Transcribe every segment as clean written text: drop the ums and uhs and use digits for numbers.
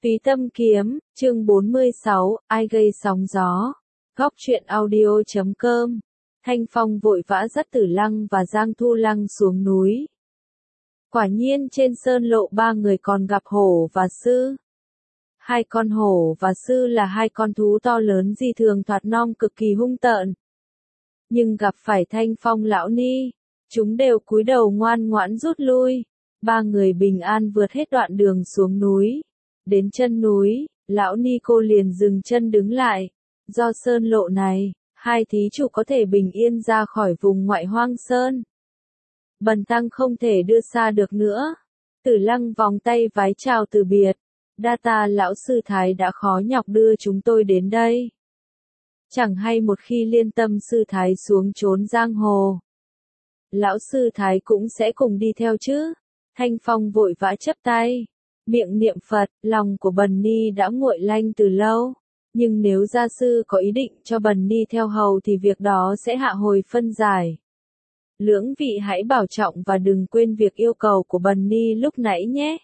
Túy Tâm Kiếm, chương 46, ai gây sóng gió. Góc truyện audio.com. Thanh Phong vội vã dắt Tử Lăng và Giang Thu Lăng xuống núi. Quả nhiên trên sơn lộ ba người còn gặp hổ và sư. Hai con hổ và sư là hai con thú to lớn dị thường thoạt non cực kỳ hung tợn. Nhưng gặp phải Thanh Phong lão ni, chúng đều cúi đầu ngoan ngoãn rút lui. Ba người bình an vượt hết đoạn đường xuống núi. Đến chân núi, lão ni cô liền dừng chân đứng lại. Do sơn lộ này, hai thí chủ có thể bình yên ra khỏi vùng ngoại hoang sơn. Bần tăng không thể đưa xa được nữa. Tử Lăng vòng tay vái chào từ biệt. Đa tạ lão sư thái đã khó nhọc đưa chúng tôi đến đây. Chẳng hay một khi liên tâm sư thái xuống trốn giang hồ, lão sư thái cũng sẽ cùng đi theo chứ. Thanh Phong vội vã chắp tay, miệng niệm Phật. Lòng của Bần Ni đã nguội lanh từ lâu, nhưng nếu gia sư có ý định cho Bần Ni theo hầu thì việc đó sẽ hạ hồi phân giải. Lưỡng vị hãy bảo trọng và đừng quên việc yêu cầu của Bần Ni lúc nãy nhé.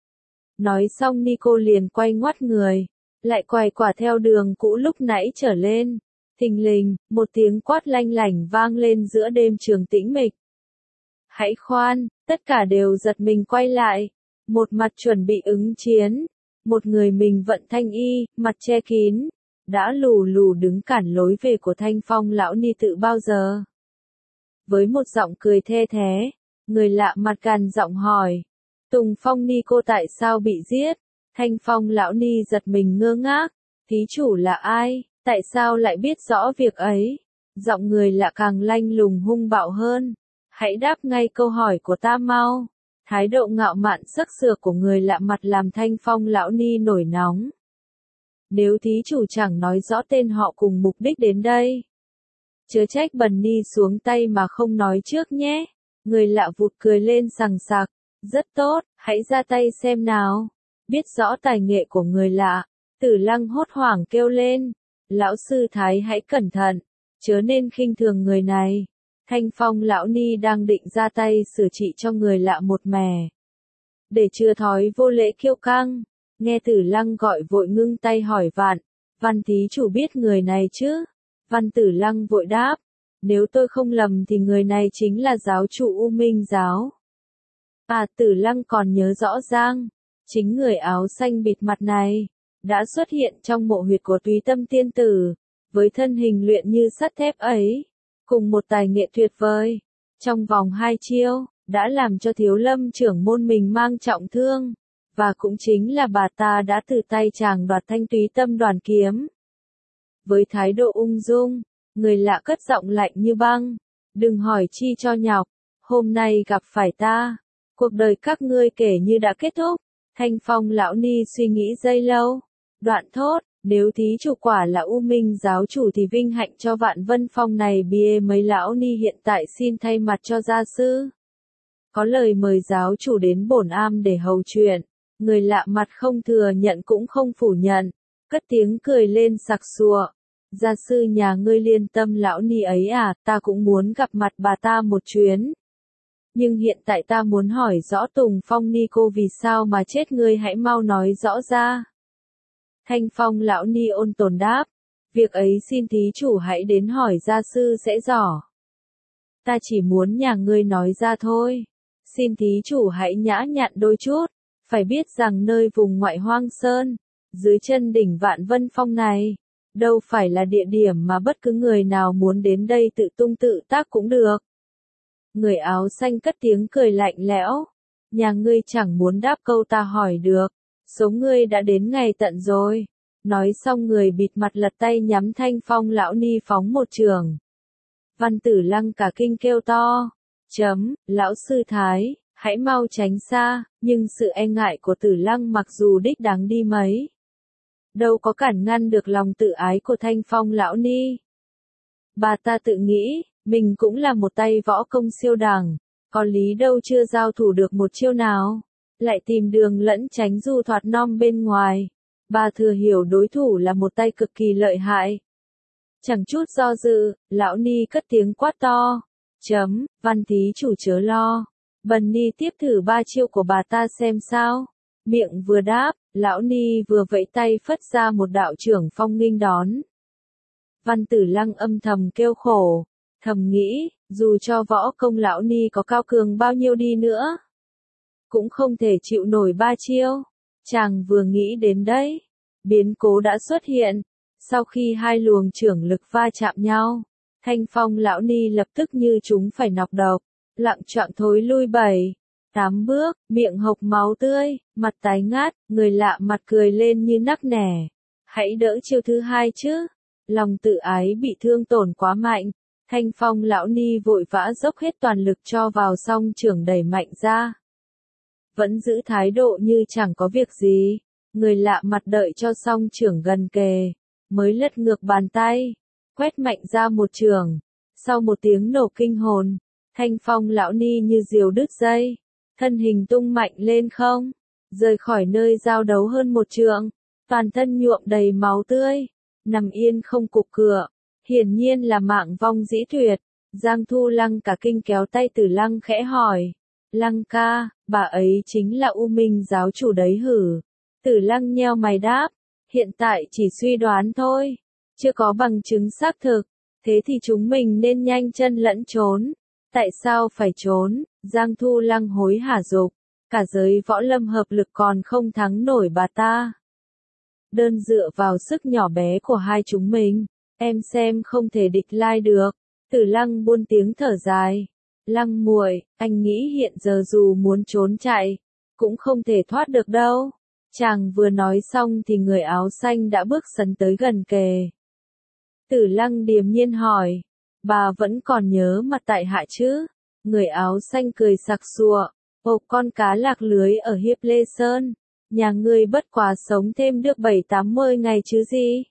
Nói xong Ni cô liền quay ngoắt người, lại quay quả theo đường cũ lúc nãy trở lên. Thình lình, một tiếng quát lanh lảnh vang lên giữa đêm trường tĩnh mịch. Hãy khoan, tất cả đều giật mình quay lại. Một mặt chuẩn bị ứng chiến, một người mình vận thanh y, mặt che kín, đã lù lù đứng cản lối về của Thanh Phong lão ni tự bao giờ. Với một giọng cười the thé, người lạ mặt gằn giọng hỏi, Tùng Phong ni cô tại sao bị giết? Thanh Phong lão ni giật mình ngơ ngác, thí chủ là ai, tại sao lại biết rõ việc ấy? Giọng người lạ càng lanh lùng hung bạo hơn, hãy đáp ngay câu hỏi của ta mau. Thái độ ngạo mạn sắc sược của người lạ mặt làm Thanh Phong lão ni nổi nóng. Nếu thí chủ chẳng nói rõ tên họ cùng mục đích đến đây, chớ trách Bần Ni xuống tay mà không nói trước nhé. Người lạ vụt cười lên sằng sặc, rất tốt, hãy ra tay xem nào. Biết rõ tài nghệ của người lạ, Tử Lăng hốt hoảng kêu lên, lão sư thái hãy cẩn thận, chớ nên khinh thường người này. Thanh Phong lão ni đang định ra tay xử trị cho người lạ một mẻ, để chừa thói vô lễ kiêu căng. Nghe Tử Lăng gọi vội ngưng tay hỏi Văn thí chủ biết người này chứ? Văn Tử Lăng vội đáp, nếu tôi không lầm thì người này chính là giáo chủ U Minh giáo. À, Tử Lăng còn nhớ rõ ràng, chính người áo xanh bịt mặt này đã xuất hiện trong mộ huyệt của Túy Tâm tiên tử, với thân hình luyện như sắt thép ấy, cùng một tài nghệ tuyệt vời, trong vòng 2 chiêu, đã làm cho Thiếu Lâm trưởng môn mình mang trọng thương, và cũng chính là bà ta đã từ tay chàng đoạt thanh Túy Tâm đoàn kiếm. Với thái độ ung dung, người lạ cất giọng lạnh như băng, đừng hỏi chi cho nhọc, hôm nay gặp phải ta, cuộc đời các ngươi kể như đã kết thúc. Thanh Phong lão ni suy nghĩ giây lâu, đoạn thốt, nếu thí chủ quả là U Minh giáo chủ thì vinh hạnh cho Vạn Vân Phong này bia mấy lão ni hiện tại xin thay mặt cho gia sư. Có lời mời giáo chủ đến bổn am để hầu chuyện. Người lạ mặt không thừa nhận cũng không phủ nhận, cất tiếng cười lên sặc sụa. Gia sư nhà ngươi Liên Tâm lão ni ấy à, ta cũng muốn gặp mặt bà ta một chuyến. Nhưng hiện tại ta muốn hỏi rõ Tùng Phong ni cô vì sao mà chết, ngươi hãy mau nói rõ ra. Thanh Phong lão ni ôn tồn đáp, việc ấy xin thí chủ hãy đến hỏi gia sư sẽ rõ. Ta chỉ muốn nhà ngươi nói ra thôi. Xin thí chủ hãy nhã nhặn đôi chút, phải biết rằng nơi vùng ngoại hoang sơn, dưới chân đỉnh Vạn Vân Phong này, đâu phải là địa điểm mà bất cứ người nào muốn đến đây tự tung tự tác cũng được. Người áo xanh cất tiếng cười lạnh lẽo, nhà ngươi chẳng muốn đáp câu ta hỏi được, số ngươi đã đến ngày tận rồi. Nói xong người bịt mặt lật tay nhắm Thanh Phong lão ni phóng một chưởng. Văn Tử Lăng cả kinh kêu to, lão sư thái, hãy mau tránh xa, nhưng sự e ngại của Tử Lăng mặc dù đích đáng đi mấy, đâu có cản ngăn được lòng tự ái của Thanh Phong lão ni. Bà ta tự nghĩ, mình cũng là một tay võ công siêu đẳng, có lý đâu chưa giao thủ được một chiêu nào, lại tìm đường lẫn tránh du thoạt non bên ngoài. Bà thừa hiểu đối thủ là một tay cực kỳ lợi hại. Chẳng chút do dự, lão ni cất tiếng quát to, Văn thí chủ chớ lo, Bần Ni tiếp thử 3 chiêu của bà ta xem sao. Miệng vừa đáp, lão ni vừa vẫy tay phất ra một đạo trưởng phong nghênh đón. Văn Tử Lăng âm thầm kêu khổ, thầm nghĩ, dù cho võ công lão ni có cao cường bao nhiêu đi nữa, cũng không thể chịu nổi ba chiêu. Chàng vừa nghĩ đến đấy, biến cố đã xuất hiện. Sau khi hai luồng trưởng lực va chạm nhau, Thanh Phong lão ni lập tức như chúng phải nọc độc, lặng choạng thối lui 7-8 bước, miệng hộc máu tươi, mặt tái ngát, người lạ mặt cười lên như nắc nẻ. Hãy đỡ chiêu thứ hai chứ. Lòng tự ái bị thương tổn quá mạnh, Thanh Phong lão ni vội vã dốc hết toàn lực cho vào song trưởng đẩy mạnh ra. Vẫn giữ thái độ như chẳng có việc gì, người lạ mặt đợi cho song trưởng gần kề, mới lật ngược bàn tay, quét mạnh ra một chưởng. Sau một tiếng nổ kinh hồn, Thanh Phong lão ni như diều đứt dây, thân hình tung mạnh lên không, rời khỏi nơi giao đấu hơn một trượng, toàn thân nhuộm đầy máu tươi, nằm yên không cục cựa, hiển nhiên là mạng vong dĩ tuyệt. Giang Thu Lăng cả kinh kéo tay Tử Lăng khẽ hỏi, Lăng ca, bà ấy chính là U Minh giáo chủ đấy hử? Tử Lăng nheo mày đáp, hiện tại chỉ suy đoán thôi, chưa có bằng chứng xác thực, thế thì chúng mình nên nhanh chân lẫn trốn. Tại sao phải trốn? Giang Thu Lăng hối hả dục, cả giới võ lâm hợp lực còn không thắng nổi bà ta. Đơn dựa vào sức nhỏ bé của hai chúng mình, em xem không thể địch lai được. Tử Lăng buông tiếng thở dài. Lăng muội, anh nghĩ hiện giờ dù muốn trốn chạy, cũng không thể thoát được đâu. Chàng vừa nói xong thì người áo xanh đã bước sấn tới gần kề. Tử Lăng điềm nhiên hỏi, bà vẫn còn nhớ mặt tại hạ chứ? Người áo xanh cười sặc sụa, ồ con cá lạc lưới ở Hiệp Lê Sơn, nhà ngươi bất quá sống thêm được 7-80 ngày chứ gì?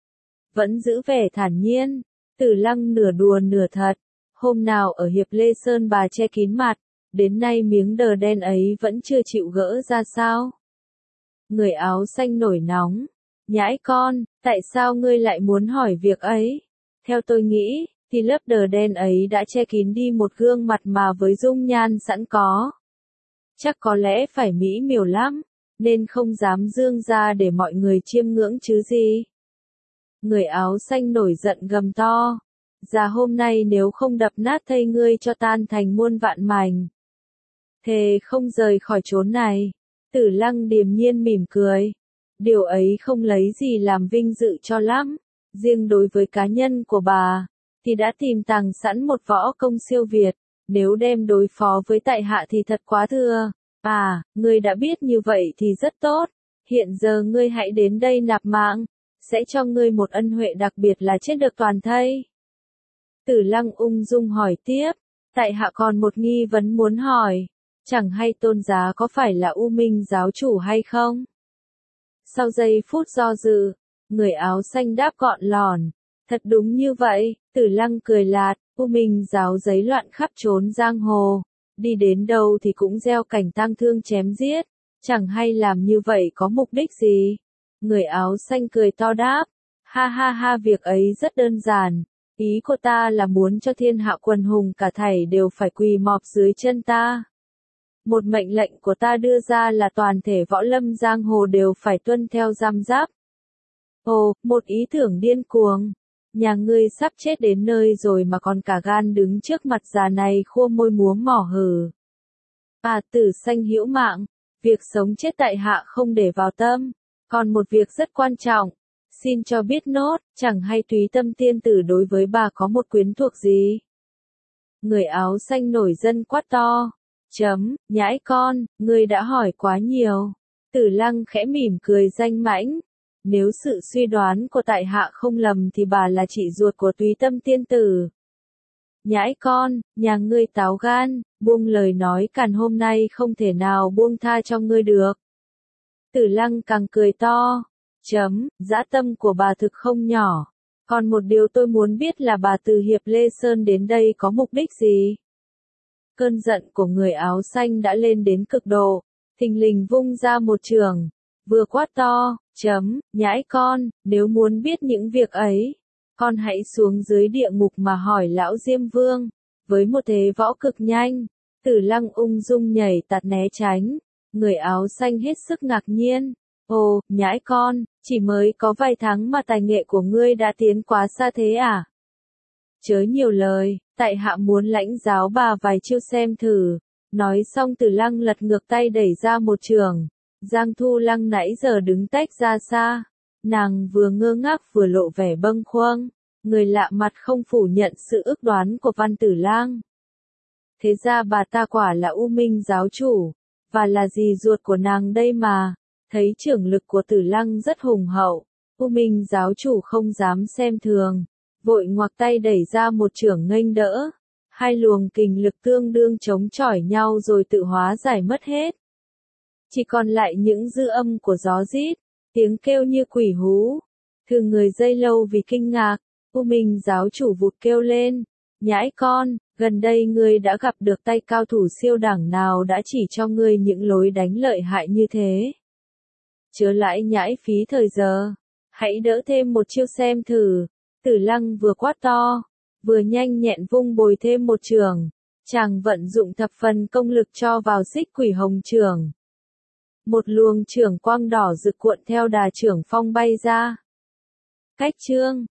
Vẫn giữ vẻ thản nhiên, Tử Lăng nửa đùa nửa thật, hôm nào ở Hiệp Lê Sơn bà che kín mặt, đến nay miếng đờ đen ấy vẫn chưa chịu gỡ ra sao? Người áo xanh nổi nóng, nhãi con, tại sao ngươi lại muốn hỏi việc ấy? Theo tôi nghĩ, thì lớp đờ đen ấy đã che kín đi một gương mặt mà với dung nhan sẵn có. Chắc có lẽ phải mỹ miều lắm, nên không dám dương ra để mọi người chiêm ngưỡng chứ gì. Người áo xanh nổi giận gầm to, già hôm nay nếu không đập nát thây ngươi cho tan thành muôn vạn mảnh, thề không rời khỏi chốn này. Tử Lăng điềm nhiên mỉm cười, điều ấy không lấy gì làm vinh dự cho lắm, riêng đối với cá nhân của bà, thì đã tìm tàng sẵn một võ công siêu việt, nếu đem đối phó với tại hạ thì thật quá thừa. À, ngươi đã biết như vậy thì rất tốt, hiện giờ ngươi hãy đến đây nạp mạng, sẽ cho ngươi một ân huệ đặc biệt là chết được toàn thây. Tử Lăng ung dung hỏi tiếp, tại hạ còn một nghi vấn muốn hỏi, chẳng hay tôn giá có phải là U Minh giáo chủ hay không? Sau giây phút do dự, người áo xanh đáp gọn lòn, thật đúng như vậy. Tử Lăng cười lạt, U Minh giáo giấy loạn khắp trốn giang hồ, đi đến đâu thì cũng gieo cảnh tang thương chém giết, chẳng hay làm như vậy có mục đích gì? Người áo xanh cười to đáp, ha ha ha, việc ấy rất đơn giản, ý của ta là muốn cho thiên hạ quần hùng cả thảy đều phải quỳ mọp dưới chân ta. Một mệnh lệnh của ta đưa ra là toàn thể võ lâm giang hồ đều phải tuân theo giam giáp. Ồ, một ý tưởng điên cuồng. Nhà ngươi sắp chết đến nơi rồi mà còn cả gan đứng trước mặt già này khua môi múa mỏ hừ. À, Tử Xanh hữu mạng, việc sống chết tại hạ không để vào tâm, còn một việc rất quan trọng, xin cho biết nốt, chẳng hay Túy Tâm tiên tử đối với bà có một quyến thuộc gì? Người áo xanh nổi giận quát to, nhãi con, ngươi đã hỏi quá nhiều. Tử Lăng khẽ mỉm cười danh mãnh, nếu sự suy đoán của tại hạ không lầm thì bà là chị ruột của Túy Tâm tiên tử. Nhãi con, nhà ngươi táo gan, buông lời nói càn hôm nay không thể nào buông tha cho ngươi được. Tử Lăng càng cười to, dã tâm của bà thực không nhỏ. Còn một điều tôi muốn biết là bà từ Hiệp Lê Sơn đến đây có mục đích gì? Cơn giận của người áo xanh đã lên đến cực độ, thình lình vung ra một chưởng, vừa quát to, nhãi con, nếu muốn biết những việc ấy, con hãy xuống dưới địa ngục mà hỏi lão Diêm Vương. Với một thế võ cực nhanh, Tử Lăng ung dung nhảy tạt né tránh, Người áo xanh hết sức ngạc nhiên. Ồ, nhãi con, chỉ mới có vài tháng mà tài nghệ của ngươi đã tiến quá xa thế à? Chớ nhiều lời, tại hạ muốn lãnh giáo bà vài chiêu xem thử. Nói xong Tử Lăng lật ngược tay đẩy ra một chưởng. Giang Thu Lăng nãy giờ đứng tách ra xa. Nàng vừa ngơ ngác vừa lộ vẻ bâng khuâng. Người lạ mặt không phủ nhận sự ước đoán của Văn Tử Lang. Thế ra bà ta quả là U Minh giáo chủ, và là dì ruột của nàng đây mà. Thấy trưởng lực của Tử Lăng rất hùng hậu, U Minh giáo chủ không dám xem thường, vội ngoặc tay đẩy ra một chưởng nghênh đỡ. Hai luồng kình lực tương đương chống chọi nhau rồi tự hóa giải mất hết. Chỉ còn lại những dư âm của gió rít, tiếng kêu như quỷ hú. Thử người dây lâu vì kinh ngạc, U Minh giáo chủ vụt kêu lên, nhãi con, gần đây ngươi đã gặp được tay cao thủ siêu đẳng nào đã chỉ cho ngươi những lối đánh lợi hại như thế. Chớ lại nhãi phí thời giờ, hãy đỡ thêm một chiêu xem thử. Tử Lăng vừa quát to, vừa nhanh nhẹn vung bồi thêm một chưởng. Chàng vận dụng thập phần công lực cho vào xích quỷ hồng chưởng. Một luồng chưởng quang đỏ rực cuộn theo đà chưởng phong bay ra. Cách chương